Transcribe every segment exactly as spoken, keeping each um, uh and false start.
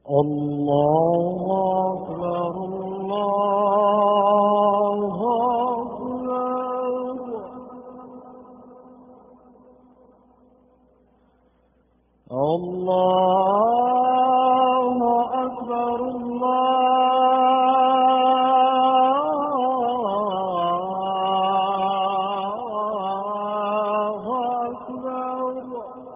الله أكبر الله أكبر الله أكبر الله أكبر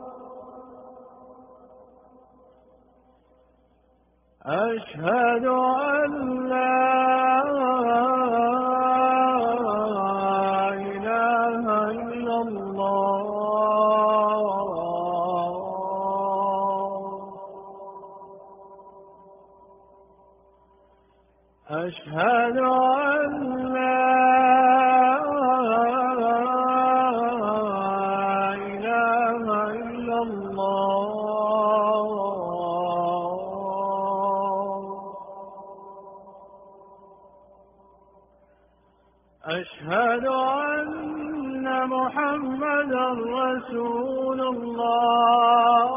أشهد أن لا إله إلا الله أشهد أن لا إله إلا الله أشهد أن محمدا رسول الله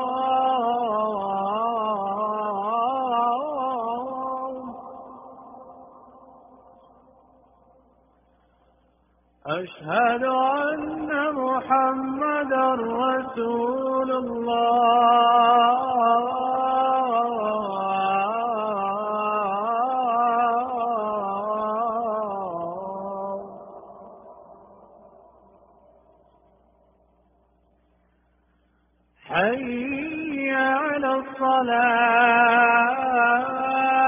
أشهد أن محمدا رسول الله حي على الصلاة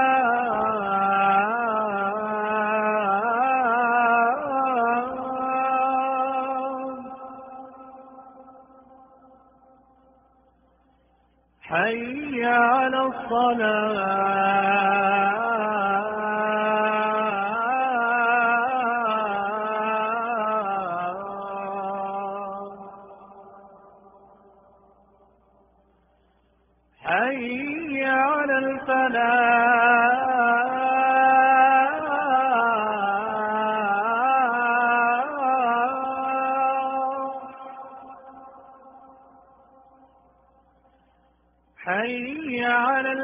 حي على الصلاة حي على الفلاح حي على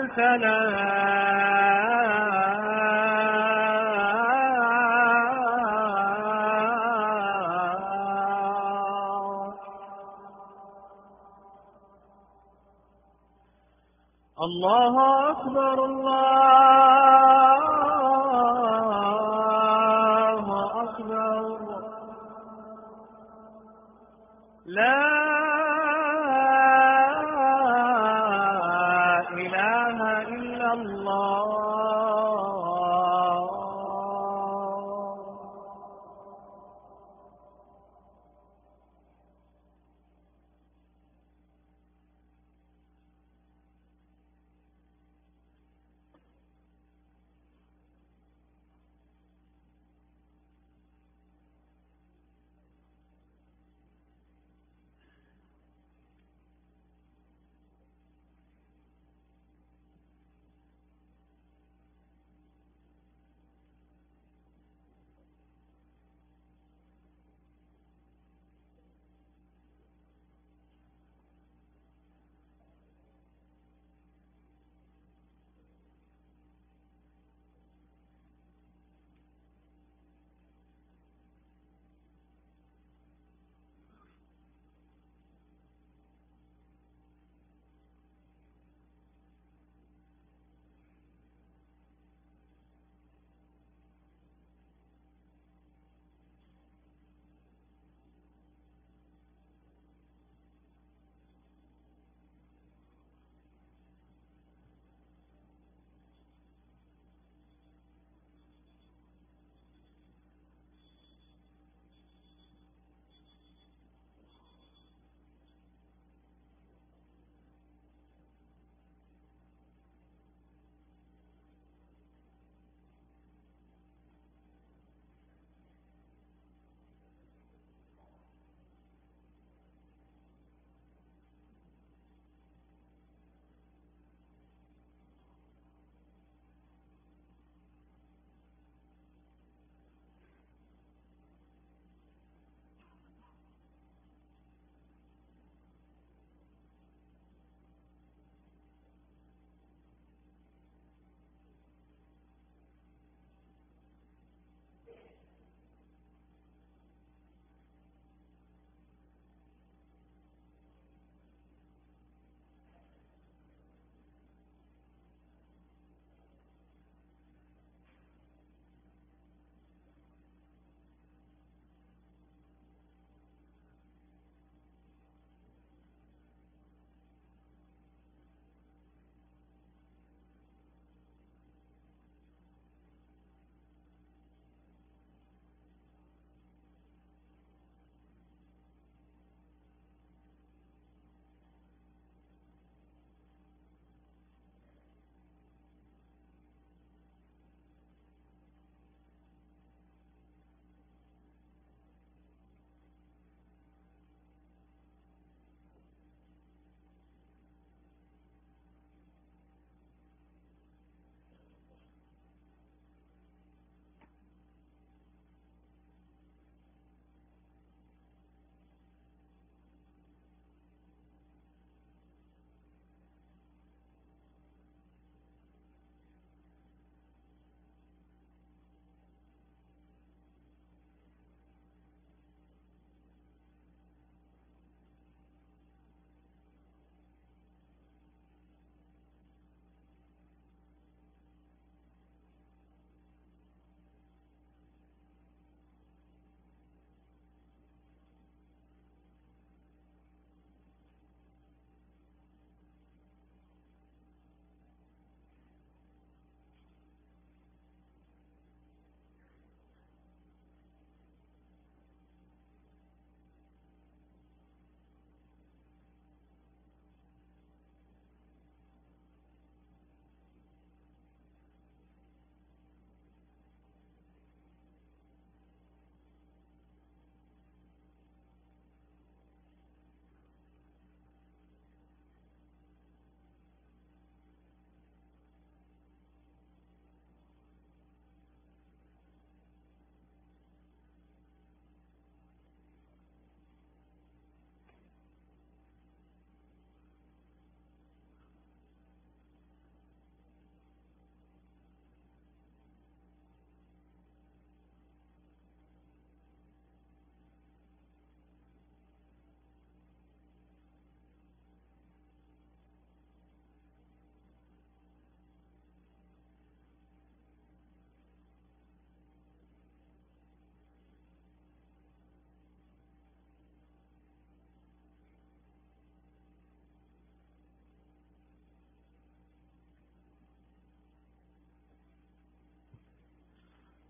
الفلاح الله أكبر الله أكبر لا إله إلا الله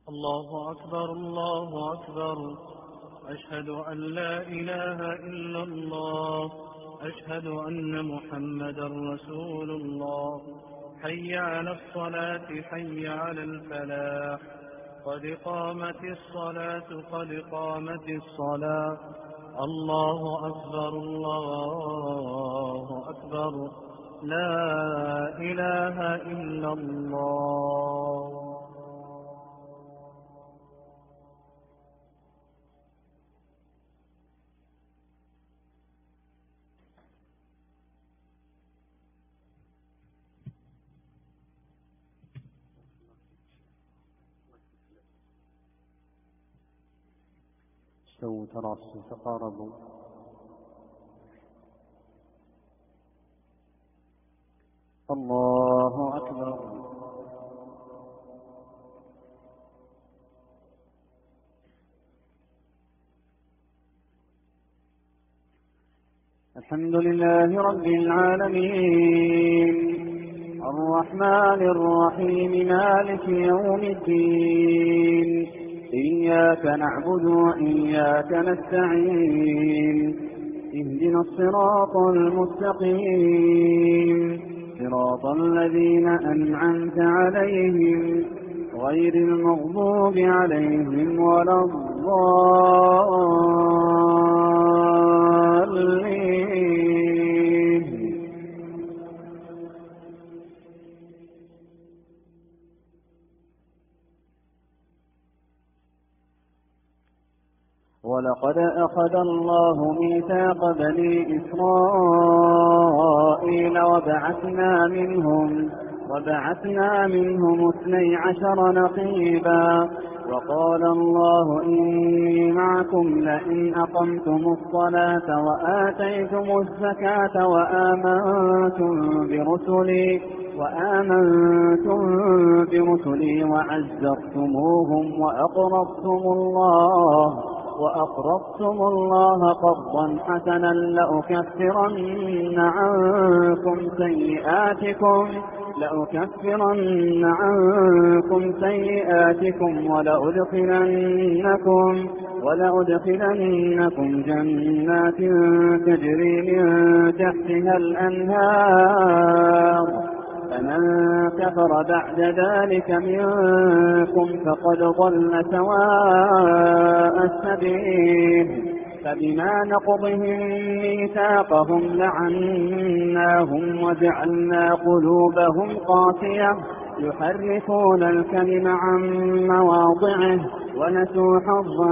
الله أكبر الله أكبر. أشهد أن لا إله إلا الله. أشهد أن محمدا رسول الله. حي على الصلاة حي على الفلاح. قد قامت الصلاة قد قامت الصلاة. الله أكبر الله أكبر. لا إله إلا الله. استووا تراصوا تقاربوا. الله أكبر. الحمد لله رب العالمين الرحمن الرحيم مالك يوم الدين. إياك نعبد وإياك نستعين. اهدنا الصراط المستقيم صراط الذين أنعمت عليهم غير المغضوب عليهم ولا الضالين. ولقد أخذ الله ميثاق بني إسرائيل وبعثنا منهم وبعثنا منهم اثني عشر نقيبا. وقال الله إني معكم لئن أقمتم الصلاة وآتيتم الزكاة وآمنتم برسلي وآمنتم برسلي وعزرتموهم وأقرضتم الله وأقرضتم الله قرضا حسنا لأكفرن عنكم سيئاتكم لأكفرن عنكم سيئاتكم ولأدخلنكم ولأدخلنكم جنات تجري من تحتها الأنهار. فمن كفر بعد ذلك منكم فقد ضل سواء السبيل. فبما نقضهم ميثاقهم لعناهم وجعلنا قلوبهم قاسية يحرفون الكلم عن مواضعه ونسوا حظا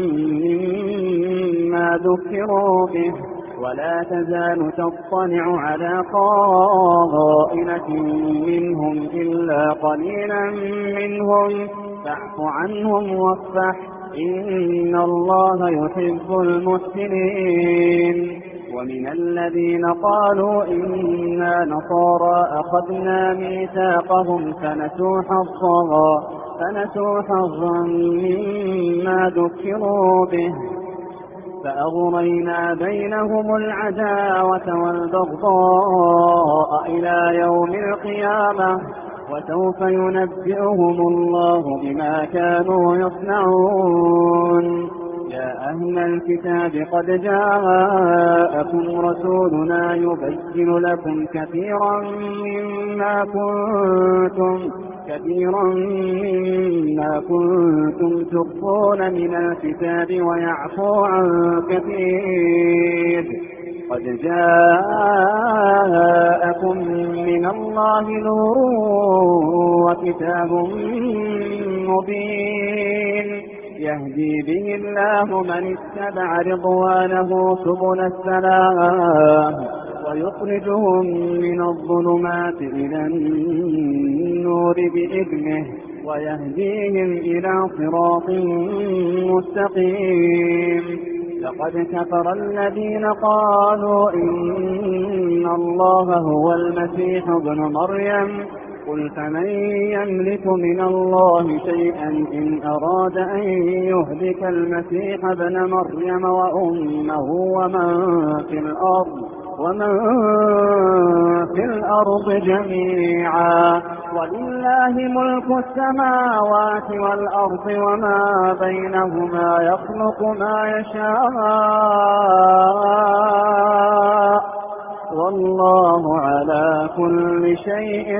مما ذكروا به. ولا تزال تطلع على خائنة منهم إلا قليلا منهم فاعف عنهم واصفح إن الله يحب المحسنين. ومن الذين قالوا إنا نصارى أخذنا ميثاقهم فنسوا حظا فنسوا حظا مما ذكروا به فأغرينا بينهم العداوة والبغضاء إلى يوم القيامة وسوف ينبئهم الله بما كانوا يصنعون. يا أهل الكتاب قد جاءكم رسولنا يبين لكم كثيرا مما كنتم كثيرا مما كنتم تخفون من الكتاب ويعفو عن كثير. قد جاءكم من الله نور وكتاب مبين يهدي به الله من اتبع رضوانه سبل السلام ويخرجهم من الظلمات إلى النور بإذنه ويهديهم إلى صراط مستقيم. لقد كفر الذين قالوا إن الله هو المسيح ابن مريم قل فمن يملك من الله شيئا إن أراد أن يهلك المسيح ابن مريم وأمه ومن في الأرض ومن في الأرض جميعا ولله ملك السماوات والأرض وما بينهما يخلق ما يشاء والله على كل شيء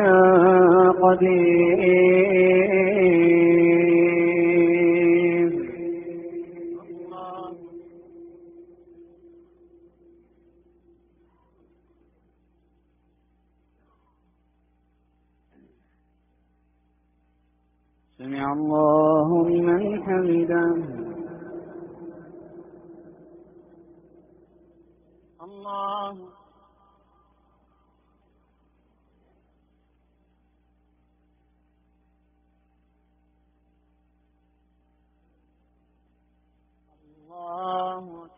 قدير. سمع الله لمن حمده. الله الله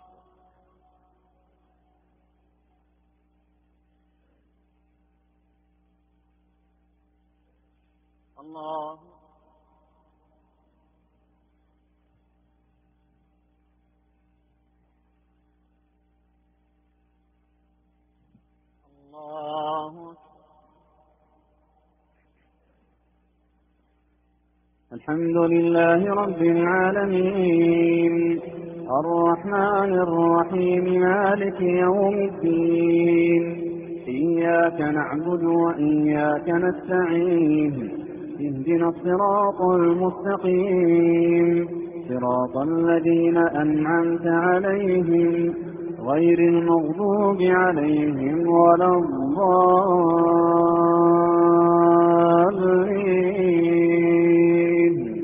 الله الله. الحمد لله رب العالمين الرحمن الرحيم مالك يوم الدين إياك نعبد وإياك نستعين اهدنا الصراط المستقيم صراط الذين أنعمت عليهم غير المغضوب عليهم ولا الضالين.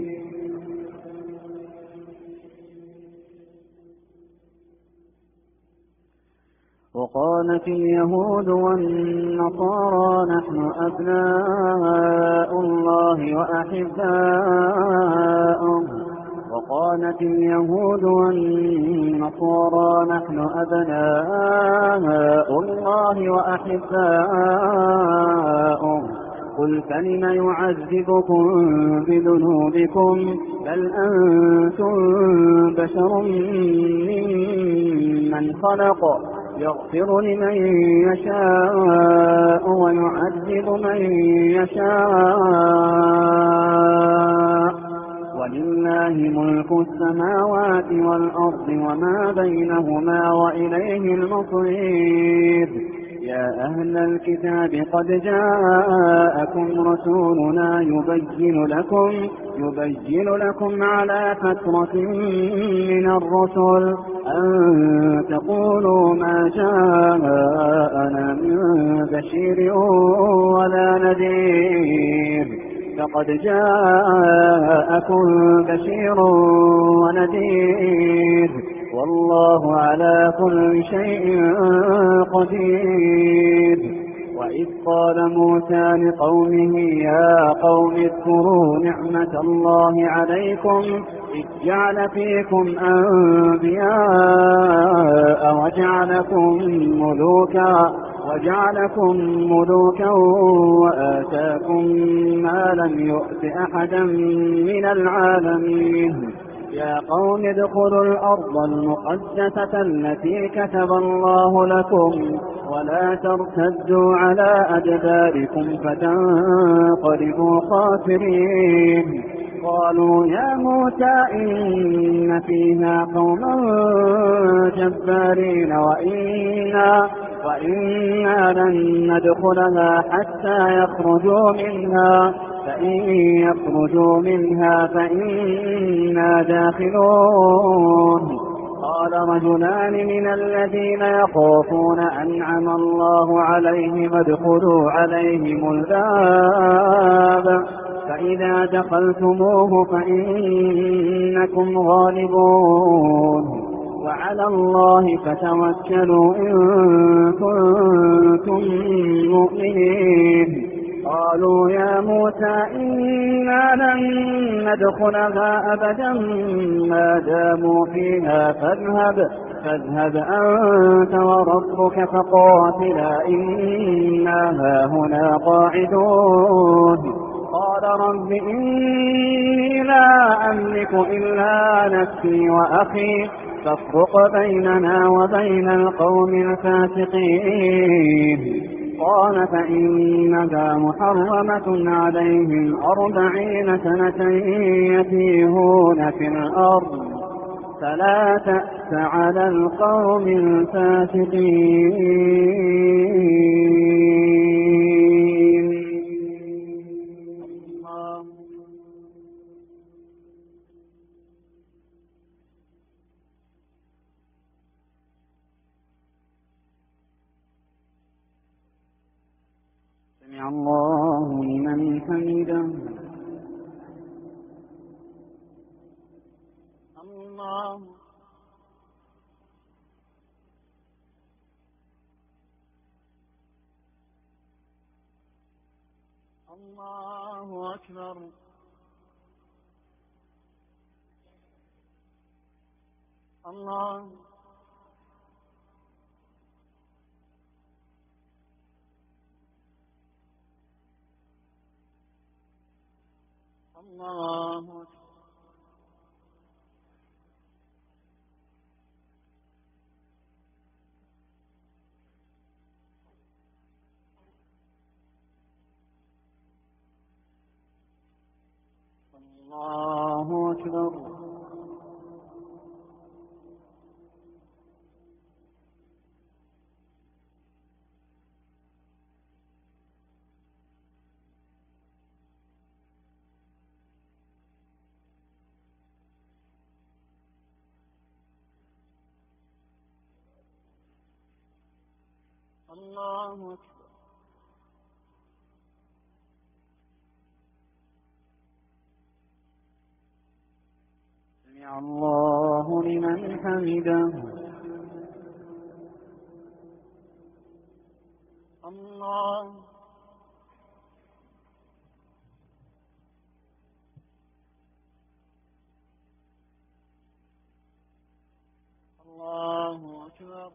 وقالت اليهود والنصارى نحن أبناء الله وأحباؤه وقالت اليهود والنصارى نحن أبناء الله وأحباؤه قل فلم يعذبكم بذنوبكم بل أنتم بشر ممن خلق يغفر لمن يشاء ويعذب من يشاء ولله ملك السماوات والأرض وما بينهما وإليه المصير. يا أهل الكتاب قد جاءكم رسولنا يبين لكم يبين لكم على فترة من الرسل أن تقولوا ما جاءنا من بشير ولا نذير فقد جاءكم بشير ونذير والله على كل شيء قدير. وإذ قال موسى لقومه يا قوم اذكروا نعمة الله عليكم إذ جعل فيكم أنبياء وجعلكم ملوكا وجعلكم ملوكا وآتاكم ما لم يؤت أحدا من العالمين. يا قوم ادخلوا الأرض المقدسة التي كتب الله لكم ولا ترتدوا على أدباركم فتنقلبوا خاسرين. قالوا يا موسى إن فيها قوما جبارين وإنا وإنا لن ندخلها حتى يخرجوا منها فإن يخرجوا منها فإنا داخلون. قال رجلان من الذين يخافون أنعم الله عليهم ادخلوا عليهم الباب فإذا دخلتموه فإنكم غالبون وعلى الله فتوكلوا إن كنتم مؤمنين. قالوا يا موسى إنا لن ندخلها أبدا ما داموا فيها فاذهب فاذهب أنت وربك فقاتلا إنا هاهنا قاعدون. قال رب إني لا أملك إلا نفسي وأخي فافرق بيننا وبين القوم الفاسقين. قال فإنها محرمة عليهم أربعين سنة يتيهون في الأرض فلا تأس على القوم الفاسقين. الله سمع الله لمن حمده. الله الله أكبر. الله الله أكبر. الله أكبر. الله أكبر. سمع الله لمن حمده. الله الله أكبر.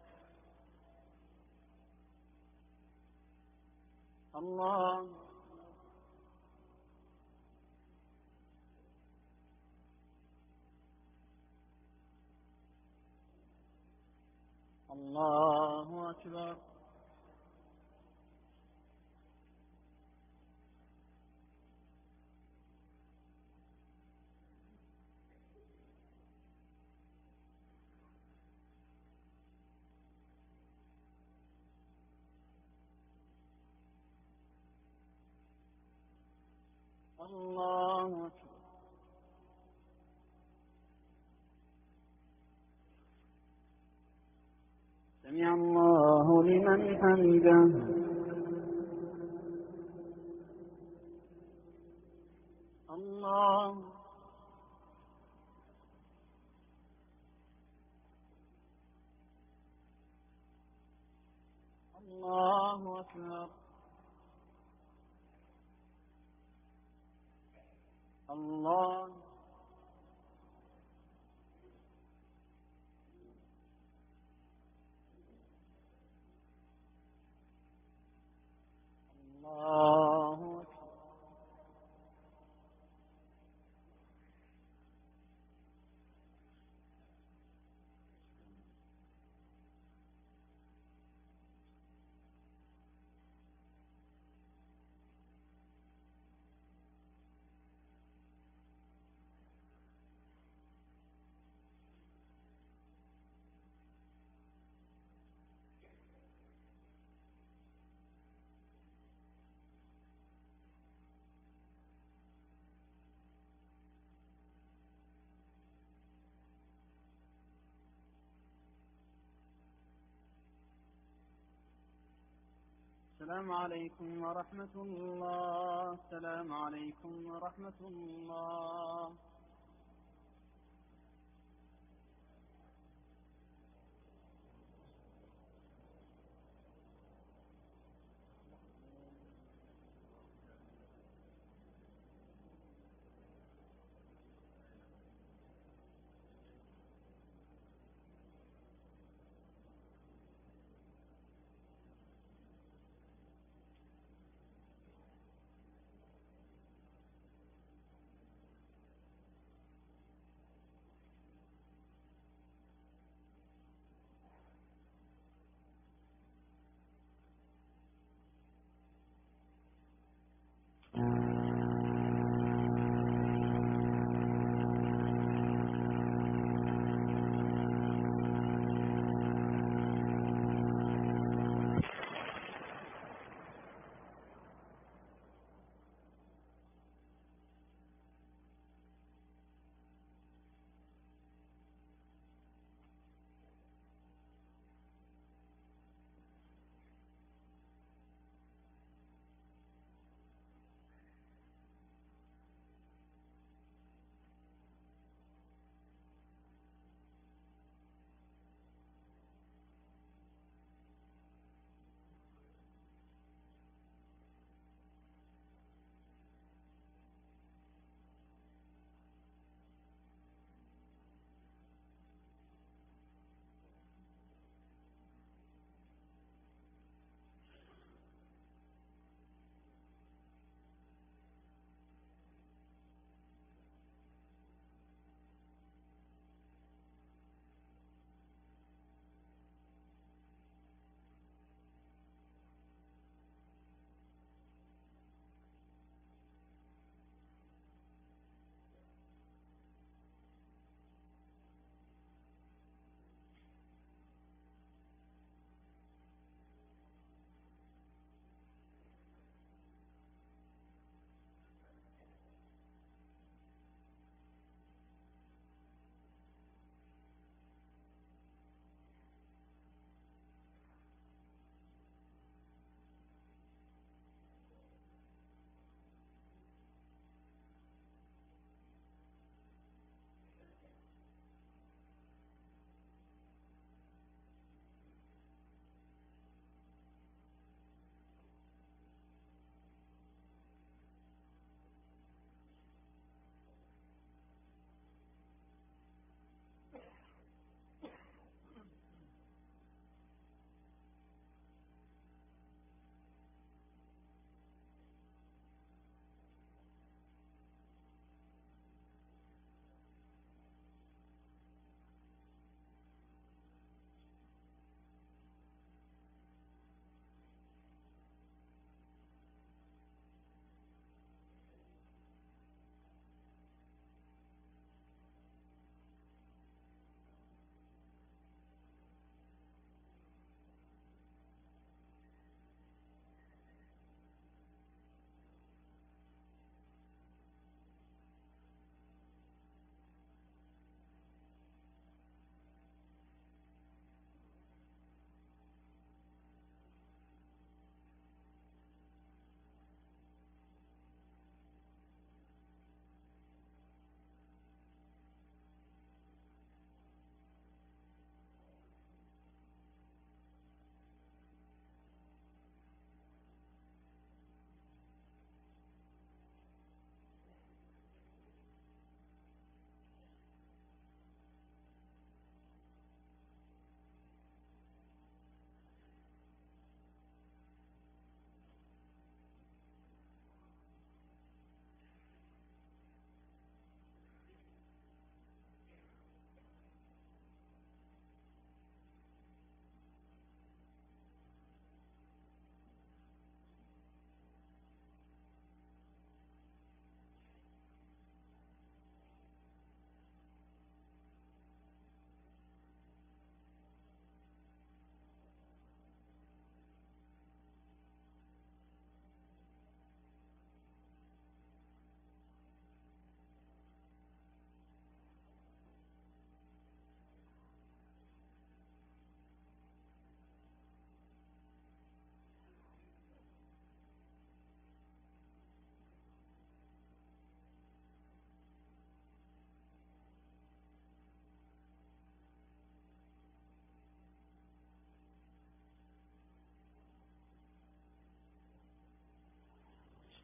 الله الله أكبر. الله أكبر. سمع الله لمن حمده. الله الله أكبر. الله الله أكبر. السلام عليكم ورحمة الله. السلام عليكم ورحمة الله.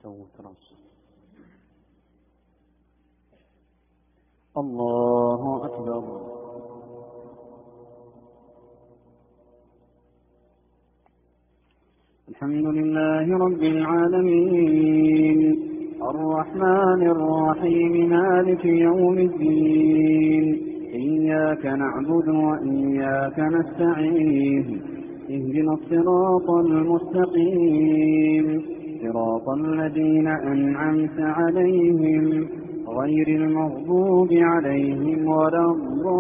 استووا تراصوا. الله أكبر. الحمد لله رب العالمين الرحمن الرحيم مالك يوم الدين إياك نعبد وإياك نستعين اهدنا الصراط المستقيم صراط الذين أنعمت عليهم غير المغضوب عليهم ولا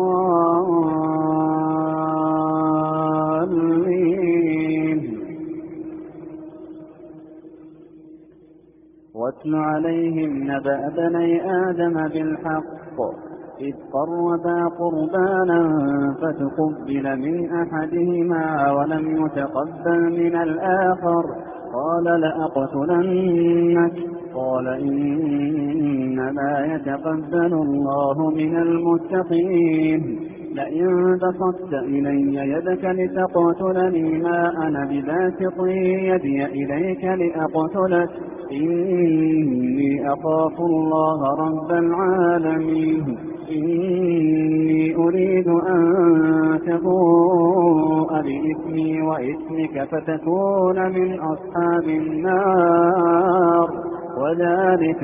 الضالين. واتل عليهم نبأ بني آدم بالحق إذ قربا قربانا فتقبل من أحدهما ولم يتقبل من الآخر قال لأقتلنك قال إنما يتقبل الله من المتقين لئن بسطت إلي يدك لتقتلني ما أنا بباسط يدي إليك لأقتلك إني أخاف الله رب العالمين إني أريد أن تبوء بإثمي وإثمك فتكون من أصحاب النار وذلك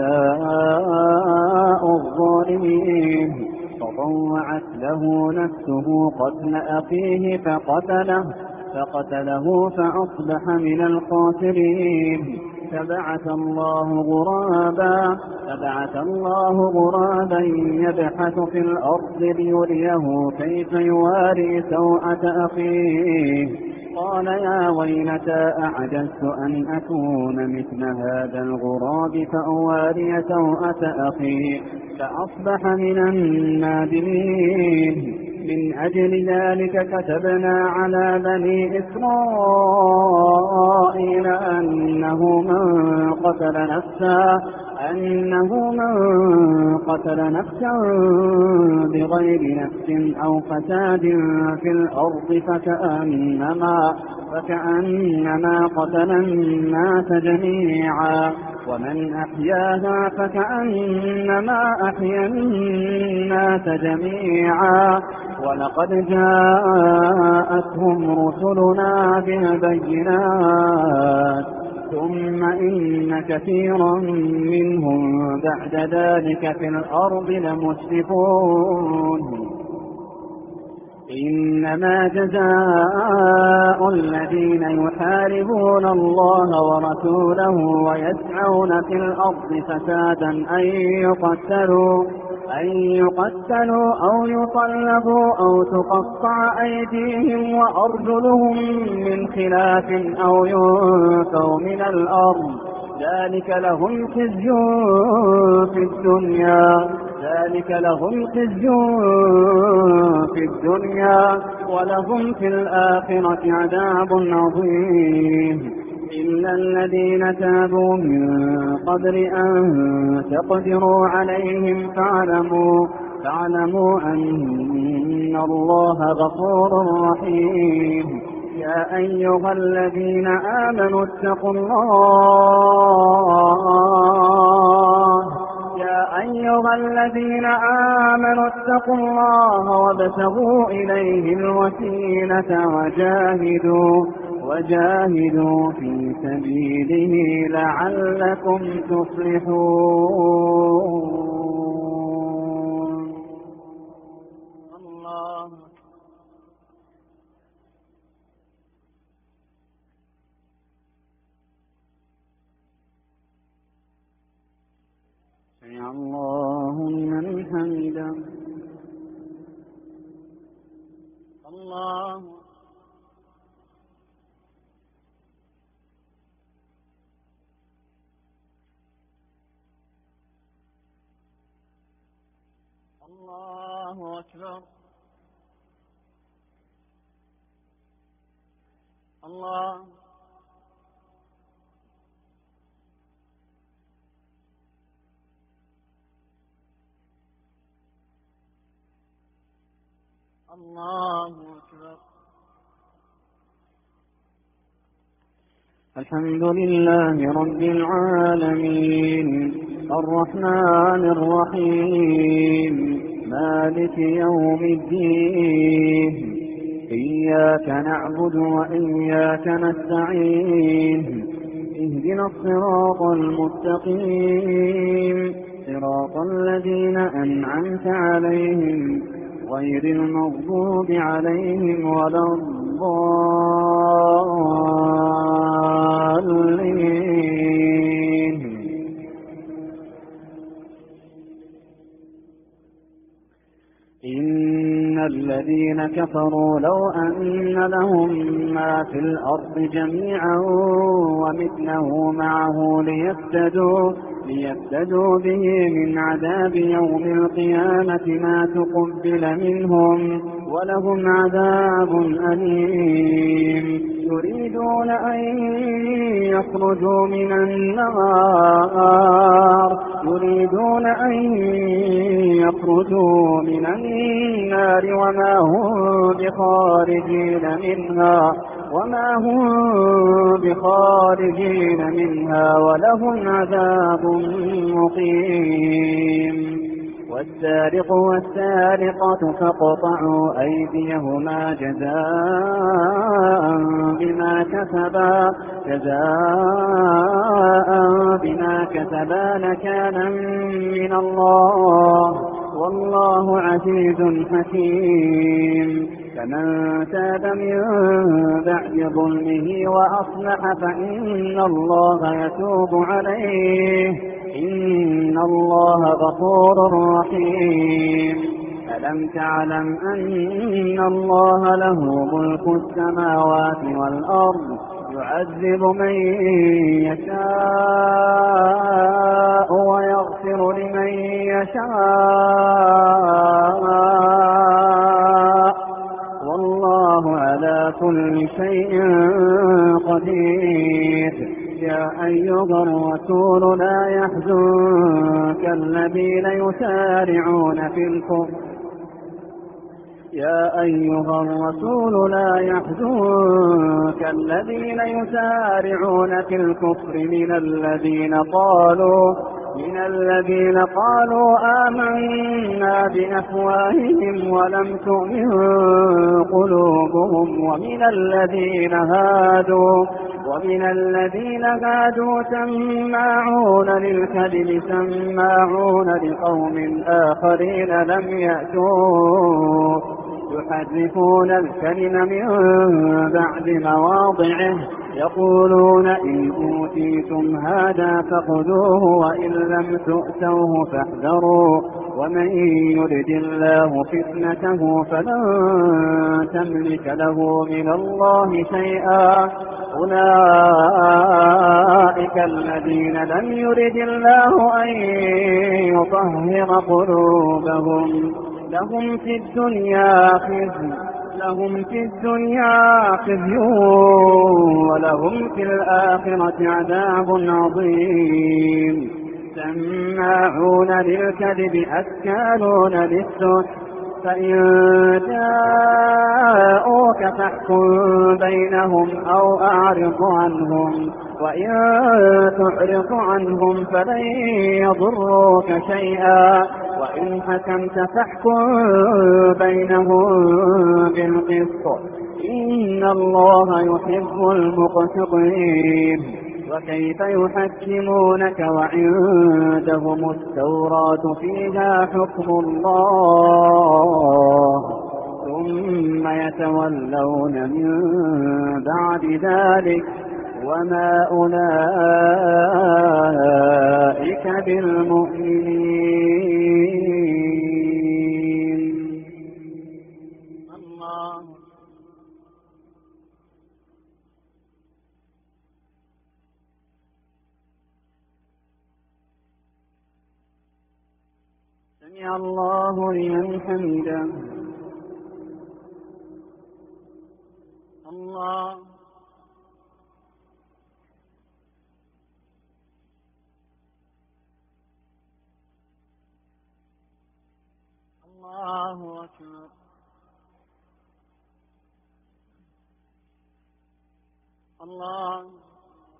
جزاء الظالمين. فطوعت له نفسه قتل أخيه فقتله فقتله فأصبح من الخاسرين. فبعث الله غرابا فبعث الله غرابا يبحث في الأرض ليريه كيف يواري سوءة أخيه قال يا ويلتى أعجزت أن أكون مثل هذا الغراب فأواري سوءة أخي فأصبح من النادمين. من أجل ذلك كتبنا على بني إسرائيل أنه من قتل نفسا أنه من قتل نفسا بغير نفس أو فساد في الأرض فكأنما فكأنما قتل الناس جميعا ومن أحياها فكأنما أحيا الناس جميعا ولقد جاءتهم رسلنا بالبينات ثم إن كثيرا منهم بعد ذلك في الأرض لمسرفون. إنما جزاء الذين يحاربون الله ورسوله ويسعون في الأرض فسادا أن يقتلوا أن يقتلوا أو يصلبوا أو تقطع أيديهم وأرجلهم من خلاف أو ينفوا من الأرض ذلك لهم خزي في الدنيا ذلك لهم خزي في الدنيا ولهم في الآخرة عذاب عظيم. إلا الذين تابوا من قبل أن تقدروا عليهم فاعلموا فاعلموا أن الله غفور رحيم. يا أيها الذين آمنوا اتقوا الله يا أيها الذين آمنوا اتقوا الله وابتغوا إليه الوسيلة وجاهدوا وجاهدوا في سبيله لعلكم تفلحون. الله سمع الله لمن حمده. الله الله أكبر. الله الله أكبر. الحمد لله رب العالمين الرحمن الرحيم مالك يوم الدين إياك نعبد وإياك نستعين اهدنا الصراط المستقيم صراط الذين أنعمت عليهم غير المغضوب عليهم ولا الضالين. إن الذين كفروا لو أن لهم ما في الأرض جميعا ومثله معه ليفتدوا ليفتدوا به من عذاب يوم القيامة ما تقبل منهم ولهم عذاب أليم. يريدون أن يخرجوا من النار يريدون أن يخرجوا من النار وما هم بخارجين منها وما هم بخارجين منها ولهم عذاب مقيم. والسارق والسارقة فاقطعوا أيديهما جزاء بما كسبا جزاء بما كسبا نكالا من الله والله عزيز حكيم. فمن تاب من بعد ظلمه وأصلح فإن الله يتوب عليه إن الله غفور رحيم. ألم تعلم أن الله له ملك السماوات والأرض يعذب من يشاء ويغفر لمن يشاء والله على كل شيء قدير. يا أيها الرسول لا يحزنك الذين يسارعون في الكفر يا أيها الرسول لا يحزنك الذين يسارعون في الكفر من الذين قالوا من الذين قالوا آمنا بأفواههم ولم تؤمن قلوبهم ومن الذين هادوا ومن الذين هادوا سماعون للكذب سماعون لقوم آخرين لم يأتوا يحرفون الكلم من بعد مواضعه يقولون إن أوتيتم هذا فخذوه وإن لم تؤتوه فاحذروا ومن يرد الله فتنته فلن تملك له من الله شيئا أولئك الذين لم يرد الله أن يطهر قلوبهم لهم في الدنيا خزي لهم في الدنيا خزي ولهم في الآخرة عذاب عظيم. سماعون للكذب أكالون للسحت فإن جاءوك فاحكم بينهم أو أعرض عنهم وإن تعرض عنهم فلن يضروك شيئا وإن حكمت فاحكم بينهم بالقسط إن الله يحب المقسطين. وكيف يحكمونك وعندهم التوراة فيها حكم الله ثم يتولون من بعد ذلك وما أولئك بالمؤمنين. الله سمع الله لمن حمده. الله الله أكبر. الله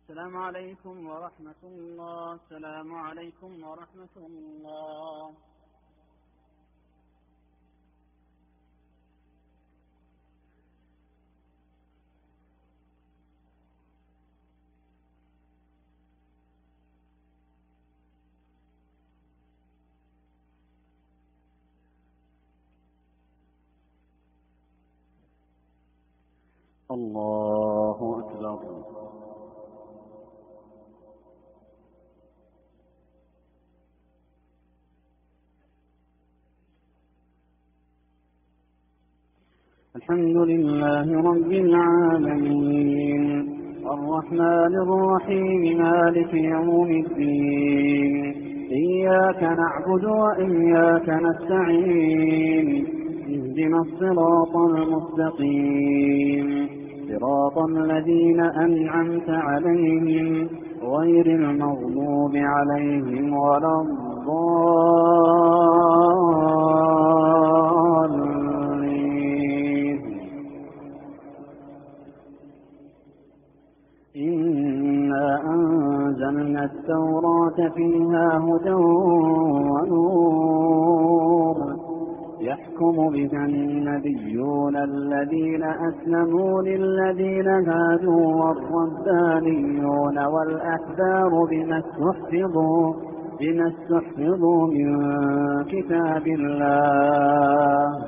السلام عليكم ورحمة الله. السلام عليكم ورحمة الله. الله أكبر. الحمد لله رب العالمين الرحمن الرحيم مالك يوم الدين إياك نعبد وإياك نستعين اهدنا الصراط المستقيم صراط الذين أنعمت عليهم غير المغضوب عليهم ولا الضالين. إنا أنزلنا التوراة فيها هدى ونور يحكم بها النبيون الذين أسلموا للذين هادوا والربانيون والأحبار بما استحفظوا بما استحفظوا من كتاب الله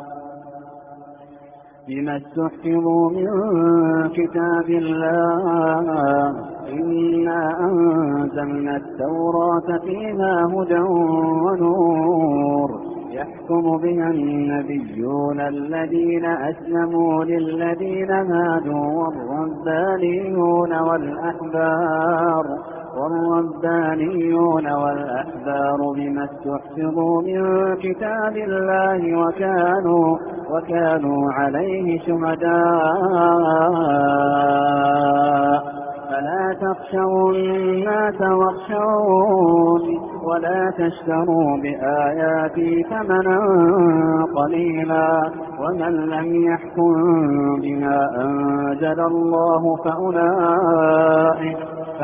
بما استحفظوا من كتاب الله إنا أنزلنا التوراة فيها هدى ونور يحكم بها النبيون الذين أسلموا للذين هادوا والربانيون والأحبار والربانيون والأحبار بما استحفظوا من كتاب الله وكانوا وكانوا عليه شهداء فلا تخشوا الناس واخشون ولا تشتروا بآياتي ثمنا قليلا ومن لم يحكم بما أنزل الله فأولئك,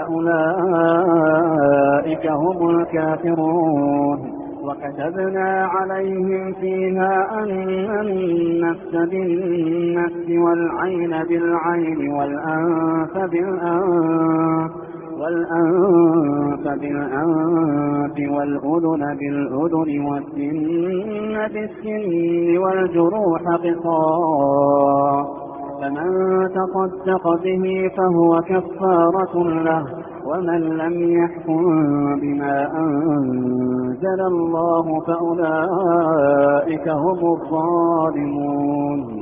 فأولئك هم الكافرون. وكتبنا عليهم فيها أن النفس بالنفس والعين بالعين والأنف بالأنف والأنف بالأنف والأذن بالأذن والسن بالسن والجروح قصاص فمن تصدق به فهو كفارة له ومن لم يحكم بما أنزل الله فأولئك هم الظالمون.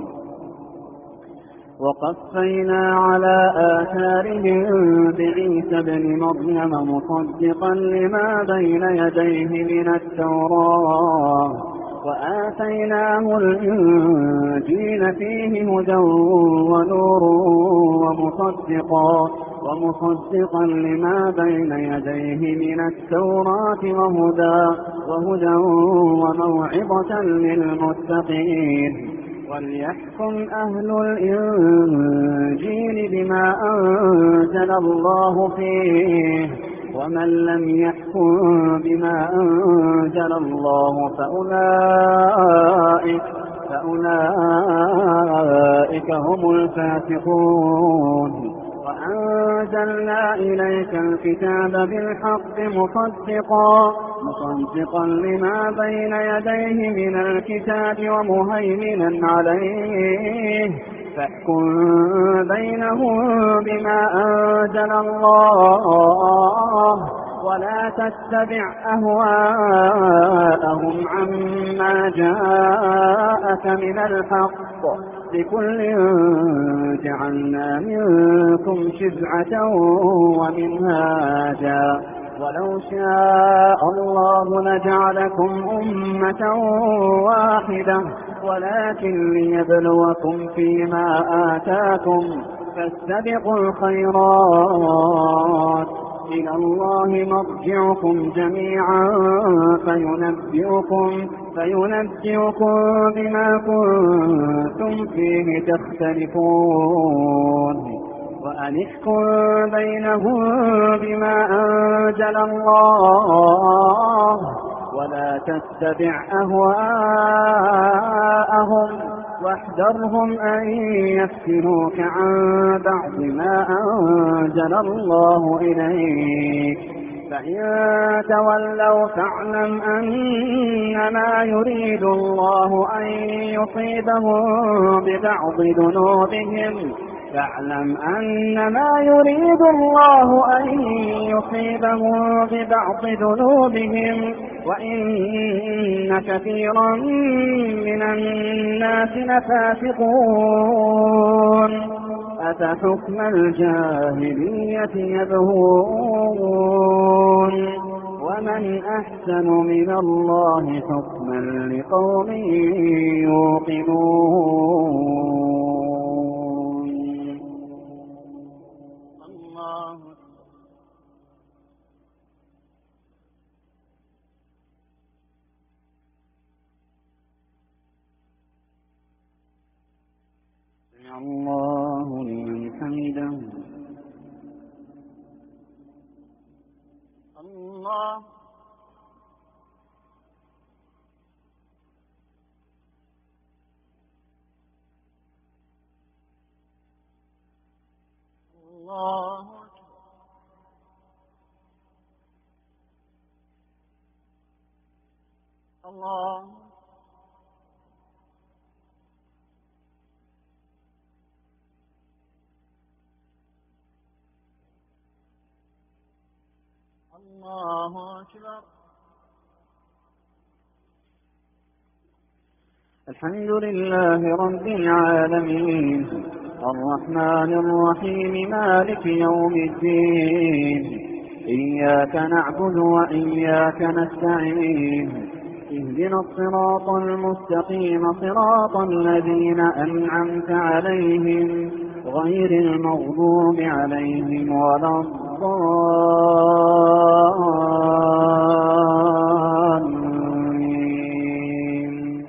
وقفينا على آثارهم بعيسى ابن مريم مصدقا لما بين يديه من التوراة وآتيناه الإنجيل فيه هدى ونور ومصدقا ومصدقا لما بين يديه من التوراة وهدى وهدى وموعظة للمتقين. وليحكم أهل الإنجيل بما أنزل الله فيه ومن لم يحكم بما أنزل الله فأولئك, فأولئك هم الفاسقون. وأنزلنا إليك الكتاب بالحق مصدقا مصدقا لما بين يديه من الكتاب ومهيمنا عليه فاحكم بينهم بما أنزل الله ولا تتبع أهواءهم عما جاءك من الحق لكل جعلنا منكم شرعة ومنهاجا ولو شاء الله لجعلكم أمة واحدة ولكن ليبلوكم فيما آتاكم فاستبقوا الخيرات إلى الله مرجعكم جميعا فينبئكم, فينبئكم بما كنتم فيه تختلفون. وأن احكم بينهم بما أنزل الله ولا تتبع أهواءهم واحذرهم أن يفتنوك عن بعض ما أنزل الله إليك فإن تولوا فاعلم أنما يريد الله أن يصيبهم ببعض ذنوبهم فاعلم أنما يريد الله أن يصيبهم ببعض ذنوبهم وإن كثيرا من الناس لفاسقون أفحكم الجاهلية يبغون ومن أحسن من الله حكما لقوم يوقنون. الله سمع الله لمن حمده. الله الله الله الله أكبر. الحمد لله رب العالمين الرحمن الرحيم مالك يوم الدين إياك نعبد وإياك نستعين اهدنا الصراط المستقيم صراط الذين أنعمت عليهم غير المغضوب عليهم ولا الضالين.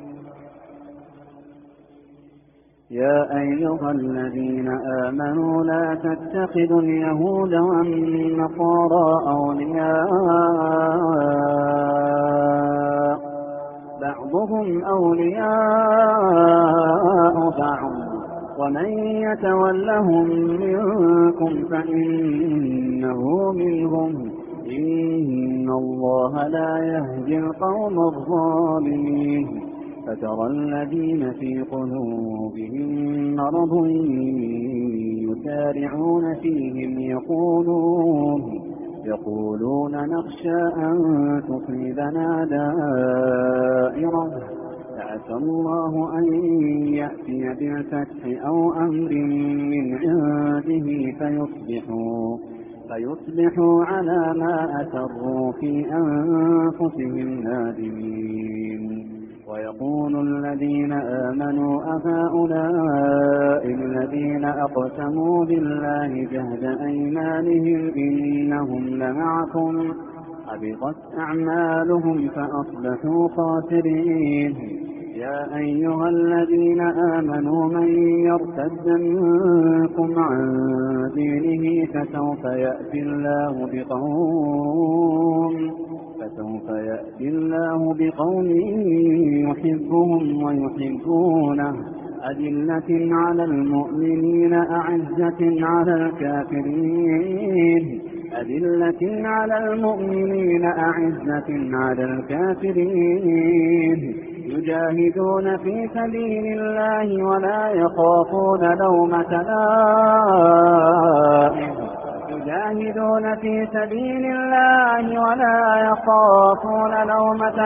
يا أيها الذين آمنوا لا تتخذوا اليهود والنصارى أولياء بعضهم أولياء بعض ومن يتولهم منكم فإنه منهم إن الله لا يهدي القوم الظالمين. فترى الذين في قلوبهم مرض يسارعون فيهم يقولون يقولون نخشى أن تصيبنا دائرة فعسى الله أن يأتي بالفتح أو أمر من عنده فيصبحوا فيصبحوا على ما أسروا في أنفسهم نادمين. ويقول الذين آمنوا أهؤلاء الذين أقسموا بالله جهد أيمانهم إنهم لمعكم حبطت أعمالهم فأصبحوا خاسرين. يا أيها الذين آمنوا من يرتد منكم عن دينه فسوف يأتي الله بقوم فسوف يأتي الله بقوم يحبهم ويحبونه أذلة على المؤمنين أعزة على الكافرين أذلة على المؤمنين أعزة على الكافرين يجاهدون في سبيل الله ولا يخافون لومة لائم يجاهدون في سبيل الله ولا يخافون لومة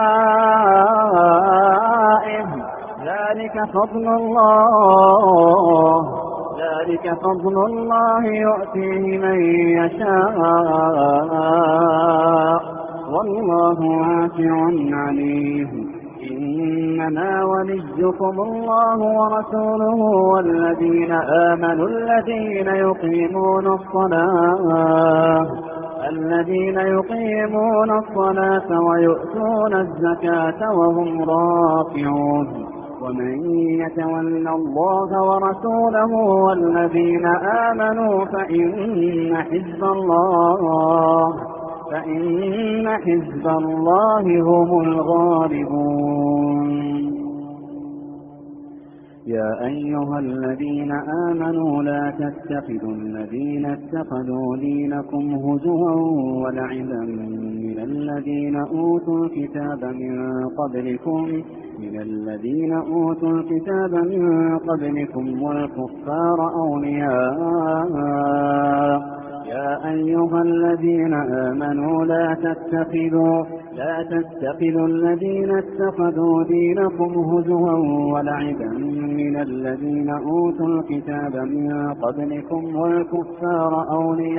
لائم ذلك فضل الله ذلك فضل الله يؤتيه من يشاء والله واسع عليم. إنما وليكم الله ورسوله والذين آمنوا الذين يقيمون الصلاة الذين يقيمون الصلاة ويؤتون الزكاة وهم راكعون ومن يتول الله ورسوله والذين آمنوا فإن حزب الله فإن حزب الله هم الغالبون. يا أيها الذين آمنوا لا تتخذوا الذين اتخذوا دينكم هزوا ولعبا من الذين أوتوا الكتاب من قبلكم من الذين أوتوا الكتاب من قبلكم والكفار أولياء. يا أيها الذين آمنوا لا تتخذوا لا تتخذوا الذين اتخذوا دينكم هزوا ولعبا من الذين أوتوا الكتاب من قبلكم والكفار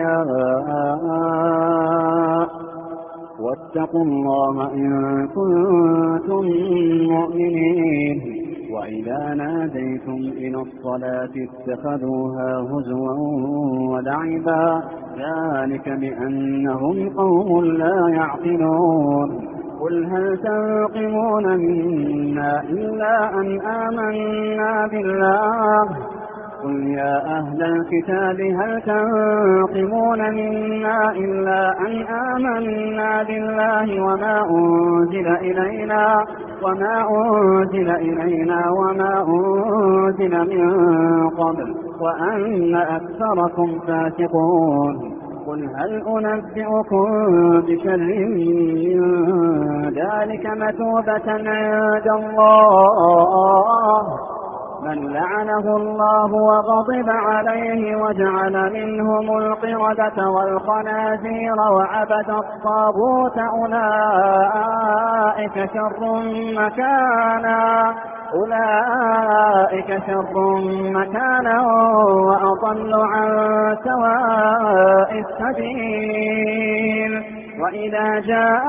أولياء واتقوا الله إن كنتم مؤمنين. وإذا ناديتم إلى الصلاة اتخذوها هزوا ولعبا ذلك بأنهم قوم لا يعقلون. قل هل تنقمون منا إلا أن آمنا بالله قل يا أهل الكتاب هل تنقمون منا إلا أن آمنا بالله وما أنزل إلينا وما أنزل إلينا وما أنزل من قبل وأن أكثركم فاسقون. قل هل أنبئكم بشر من ذلك مثوبة عند الله من لعنه الله وغضب عليه وجعل منهم القردة والخنازير وعبد الطاغوت أولئك شر مكانا أولئك شر مكانا وأضل عن سواء السبيل. وإذا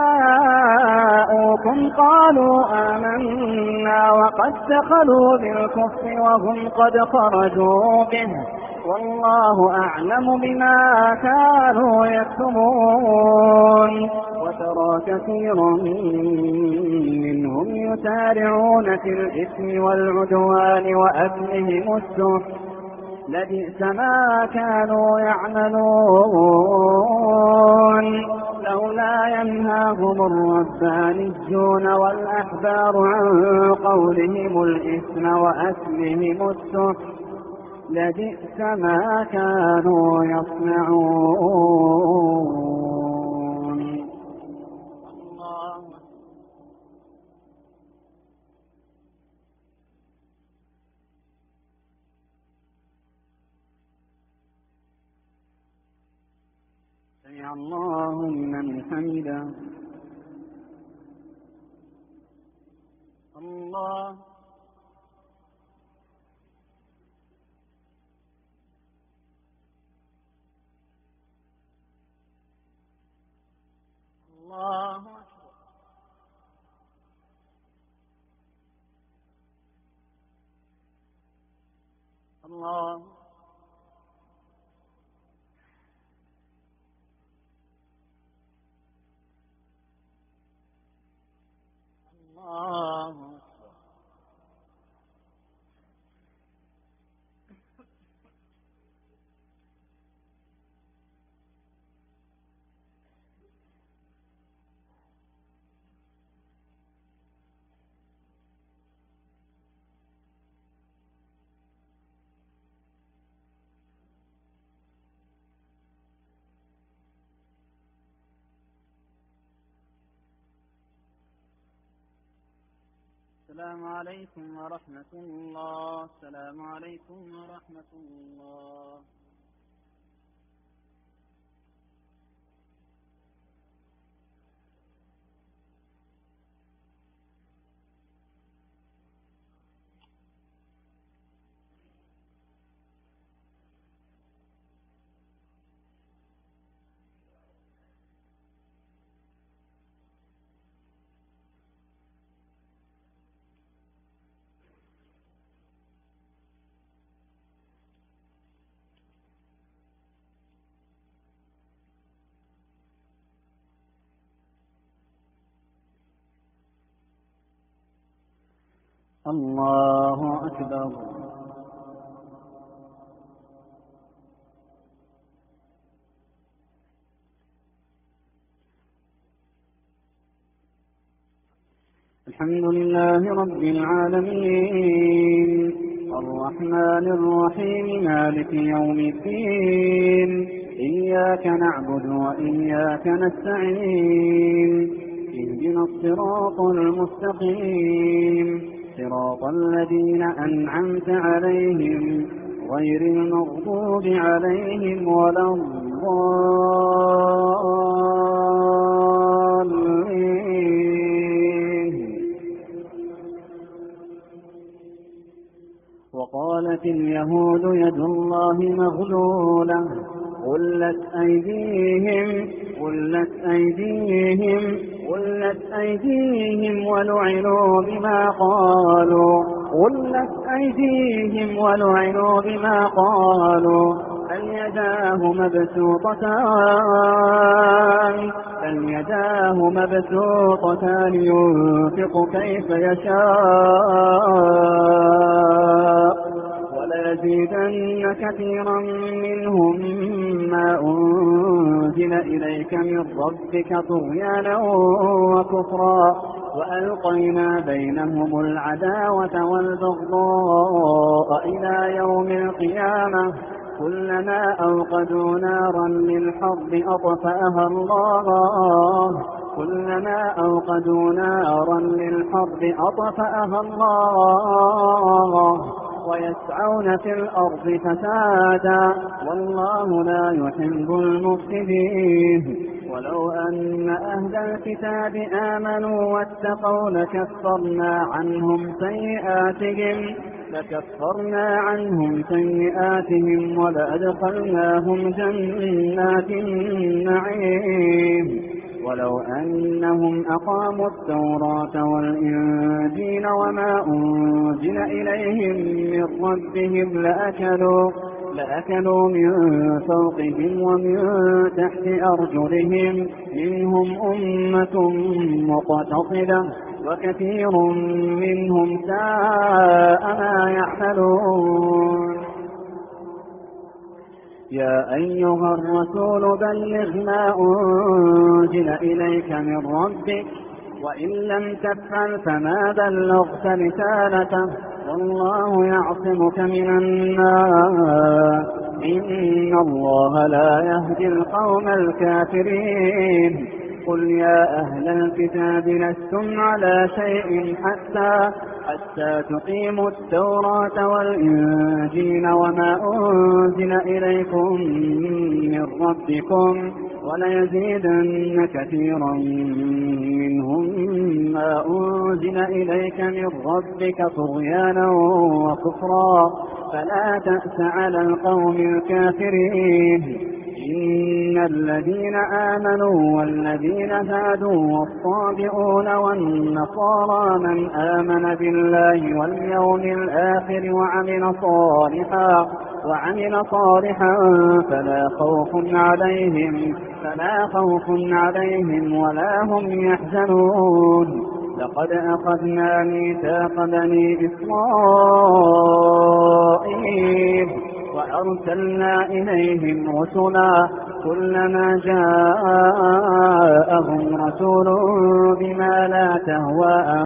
جاءوكم قالوا آمنا وقد دخلوا بالكفر وهم قد خرجوا به والله أعلم بما كانوا يكتمون. وترى كثيرا منهم يسارعون في الإثم والعدوان وأكلهم السحت لبئس ما كانوا يعملون. لولا ينهاهم الربانيون والأحبار عن قولهم الإثم وأكلهم السحت لبئس ما كانوا يصنعون. الله سمع الله لمن حمده. الله الله أكبر. الله الله أكبر. السلام عليكم ورحمة الله. السلام عليكم ورحمة الله. الله أكبر. الحمد لله رب العالمين الرحمن الرحيم مالك يوم الدين إياك نعبد وإياك نستعين اهدنا الصراط المستقيم صراط الذين أنعمت عليهم غير المغضوب عليهم ولا الضالين. وقالت اليهود يد الله مغلولة غلت أيديهم غلت أيديهم غلت أيديهم ولعنوا بما قالوا غلت أيديهم ولعنوا بما قالوا بل يداه مبسوطتان بل يداه مبسوطتان ينفق كيف يشاء وليزيدن كثيرا منهم ما أنزل إليك من ربك طغيانا وكفرا وألقينا بينهم العداوة والبغضاء إلى يوم القيامة كلما أوقدوا نارا للحرب أطفأها الله كلما أوقدوا نارا للحرب أطفأها الله ويسعون في الأرض فسادا والله لا يحب المفسدين. ولو أن أهل الكتاب آمنوا واتقوا لكفرنا عنهم سيئاتهم لكفرنا عنهم سيئاتهم ولأدخلناهم جنات النعيم ولو أنهم أقاموا التوراة والإنجيل وما أنزل إليهم من ربهم لأكلوا لأكلوا من فوقهم ومن تحت أرجلهم منهم أمة مقتصدة وكثير منهم ساء ما يعملون. يا أيها الرسول بلغ ما أنزل إليك من ربك وإن لم تفعل فما بلغت رسالته والله يعصمك من الناس إن الله لا يهدي القوم الكافرين. قل يا أهل الكتاب لستم على شيء حتى حتى تقيموا التوراة والإنجيل وما أنزل إليكم من ربكم وليزيدن كثيرا منهم ما أنزل إليك من ربك طغيانا وكفرا فلا تأس على القوم الكافرين. إن الذين آمنوا والذين هادوا والصابئون والنصارى من آمن بالله واليوم الآخر وعمل صالحا وعمل صالحا فلا خوف عليهم فلا خوف عليهم ولا هم يحزنون. لقد أخذنا ميثاق بني إسرائيل وأرسلنا إليهم رسلا كلما جاءهم رسول بما لا تهوى